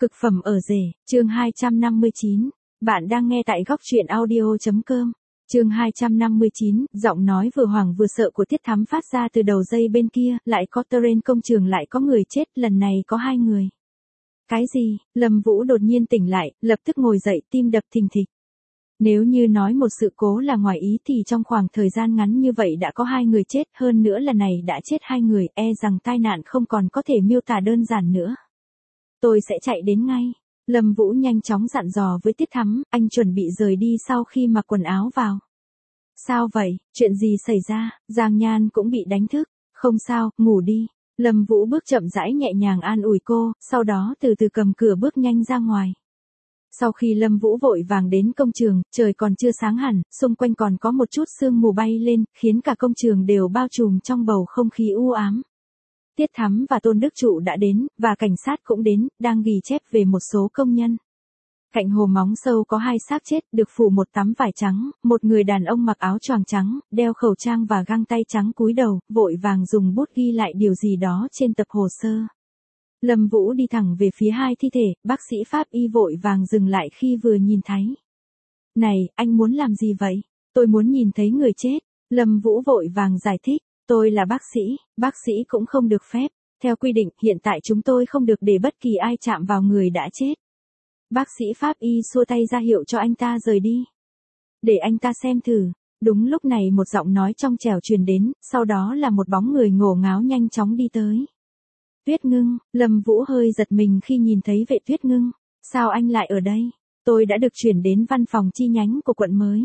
Cực phẩm ở rể, chương 259. Bạn đang nghe tại góc truyện audio.com. Chương 259, giọng nói vừa hoảng vừa sợ của Tiết Thắm phát ra từ đầu dây bên kia, lại có terrain công trường lại có người chết, lần này có 2 người. Cái gì? Lâm Vũ đột nhiên tỉnh lại, lập tức ngồi dậy, tim đập thình thịch. Nếu như nói một sự cố là ngoài ý thì trong khoảng thời gian ngắn như vậy đã có 2 người chết, hơn nữa lần này đã chết 2 người, rằng tai nạn không còn có thể miêu tả đơn giản nữa. Tôi sẽ chạy đến ngay. Lâm Vũ nhanh chóng dặn dò với Tiết Thắm, anh chuẩn bị rời đi sau khi mặc quần áo vào. Sao vậy, chuyện gì xảy ra? Giang Nhan cũng bị đánh thức. Không sao, ngủ đi. Lâm Vũ bước chậm rãi nhẹ nhàng an ủi cô, sau đó từ từ cầm cửa bước nhanh ra ngoài. Sau khi Lâm Vũ vội vàng đến công trường, trời còn chưa sáng hẳn, xung quanh còn có một chút sương mù bay lên, khiến cả công trường đều bao trùm trong bầu không khí u ám. Tiết Thắm và Tôn Đức Trụ đã đến, và cảnh sát cũng đến, đang ghi chép về một số công nhân. Cạnh hồ móng sâu có 2 xác chết, được phủ một tấm vải trắng, một người đàn ông mặc áo choàng trắng, đeo khẩu trang và găng tay trắng cúi đầu, vội vàng dùng bút ghi lại điều gì đó trên tập hồ sơ. Lâm Vũ đi thẳng về phía 2 thi thể, bác sĩ pháp y vội vàng dừng lại khi vừa nhìn thấy. Này, anh muốn làm gì vậy? Tôi muốn nhìn thấy người chết. Lâm Vũ vội vàng giải thích. Tôi là bác sĩ cũng không được phép. Theo quy định, hiện tại chúng tôi không được để bất kỳ ai chạm vào người đã chết. Bác sĩ pháp y xua tay ra hiệu cho anh ta rời đi. Để anh ta xem thử. Đúng lúc này một giọng nói trong trẻo truyền đến, sau đó là một bóng người ngổ ngáo nhanh chóng đi tới. Tuyết Ngưng, Lâm Vũ hơi giật mình khi nhìn thấy vệ Tuyết Ngưng. Sao anh lại ở đây? Tôi đã được chuyển đến văn phòng chi nhánh của quận mới.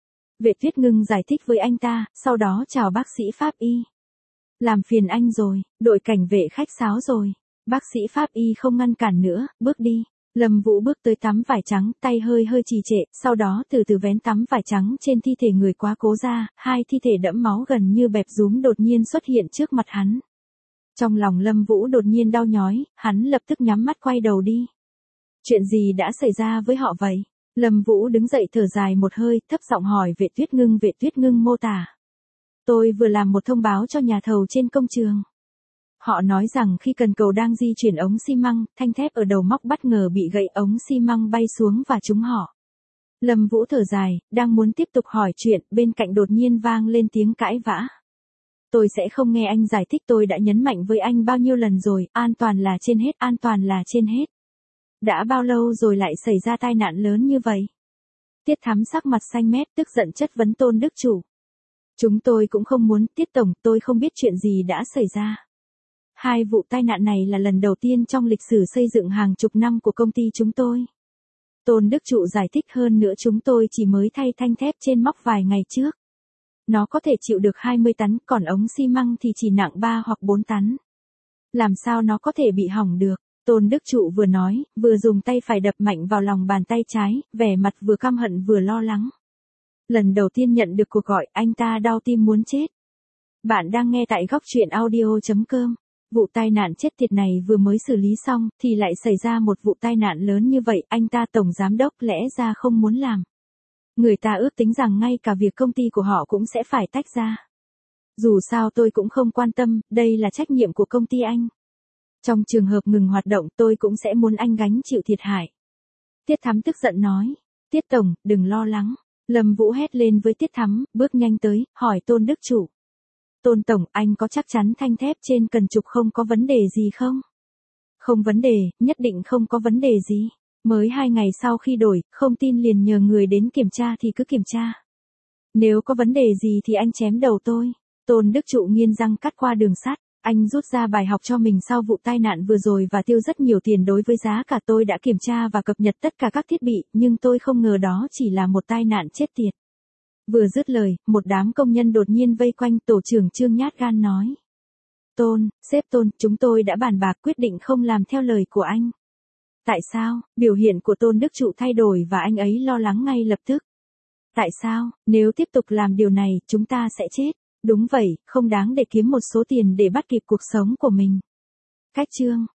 Vệ Tuyết Ngưng giải thích với anh ta, sau đó chào bác sĩ pháp y. Làm phiền anh rồi, đội cảnh vệ khách sáo rồi. Bác sĩ pháp y không ngăn cản nữa, bước đi. Lâm Vũ bước tới tấm vải trắng, tay hơi trì trệ, sau đó từ từ vén tấm vải trắng trên thi thể người quá cố ra, 2 thi thể đẫm máu gần như bẹp rúm đột nhiên xuất hiện trước mặt hắn. Trong lòng Lâm Vũ đột nhiên đau nhói, hắn lập tức nhắm mắt quay đầu đi. Chuyện gì đã xảy ra với họ vậy? Lâm Vũ đứng dậy thở dài một hơi, thấp giọng hỏi Vệ Tuyết Ngưng mô tả. Tôi vừa làm một thông báo cho nhà thầu trên công trường. Họ nói rằng khi cần cầu đang di chuyển ống xi măng, thanh thép ở đầu móc bất ngờ bị gãy, ống xi măng bay xuống và trúng họ. Lâm Vũ thở dài, đang muốn tiếp tục hỏi chuyện, bên cạnh đột nhiên vang lên tiếng cãi vã. Tôi sẽ không nghe anh giải thích, tôi đã nhấn mạnh với anh bao nhiêu lần rồi, an toàn là trên hết, an toàn là trên hết. Đã bao lâu rồi lại xảy ra tai nạn lớn như vậy? Tiết Thắm sắc mặt xanh mét tức giận chất vấn Tôn Đức Trụ. Chúng tôi cũng không muốn, Tiết Tổng, tôi không biết chuyện gì đã xảy ra. 2 vụ tai nạn này là lần đầu tiên trong lịch sử xây dựng hàng chục năm của công ty chúng tôi. Tôn Đức Trụ giải thích, hơn nữa chúng tôi chỉ mới thay thanh thép trên móc vài ngày trước. Nó có thể chịu được 20 tấn, còn ống xi măng thì chỉ nặng 3 hoặc 4 tấn. Làm sao nó có thể bị hỏng được? Tôn Đức Trụ vừa nói, vừa dùng tay phải đập mạnh vào lòng bàn tay trái, vẻ mặt vừa căm hận vừa lo lắng. Lần đầu tiên nhận được cuộc gọi, anh ta đau tim muốn chết. Bạn đang nghe tại góc truyện audio.com. Vụ tai nạn chết tiệt này vừa mới xử lý xong, thì lại xảy ra một vụ tai nạn lớn như vậy, anh ta tổng giám đốc lẽ ra không muốn làm. Người ta ước tính rằng ngay cả việc công ty của họ cũng sẽ phải tách ra. Dù sao tôi cũng không quan tâm, đây là trách nhiệm của công ty anh. Trong trường hợp ngừng hoạt động tôi cũng sẽ muốn anh gánh chịu thiệt hại. Tiết Thắm tức giận nói. Tiết Tổng, đừng lo lắng. Lâm Vũ hét lên với Tiết Thắm, bước nhanh tới, hỏi Tôn Đức Trụ. Tôn Tổng, anh có chắc chắn thanh thép trên cần trục không có vấn đề gì không? Không vấn đề, nhất định không có vấn đề gì. Mới 2 ngày sau khi đổi, không tin liền nhờ người đến kiểm tra thì cứ kiểm tra. Nếu có vấn đề gì thì anh chém đầu tôi. Tôn Đức Trụ nghiến răng cắt qua đường sắt. Anh rút ra bài học cho mình sau vụ tai nạn vừa rồi và tiêu rất nhiều tiền đối với giá cả. Tôi đã kiểm tra và cập nhật tất cả các thiết bị, nhưng tôi không ngờ đó chỉ là một tai nạn chết tiệt. Vừa dứt lời, một đám công nhân đột nhiên vây quanh, tổ trưởng Trương nhát gan nói. Tôn, sếp Tôn, chúng tôi đã bàn bạc quyết định không làm theo lời của anh. Tại sao? Biểu hiện của Tôn Đức Trụ thay đổi và anh ấy lo lắng ngay lập tức. Tại sao? Nếu tiếp tục làm điều này, chúng ta sẽ chết. Đúng vậy, không đáng để kiếm một số tiền để bắt kịp cuộc sống của mình. Cách chương.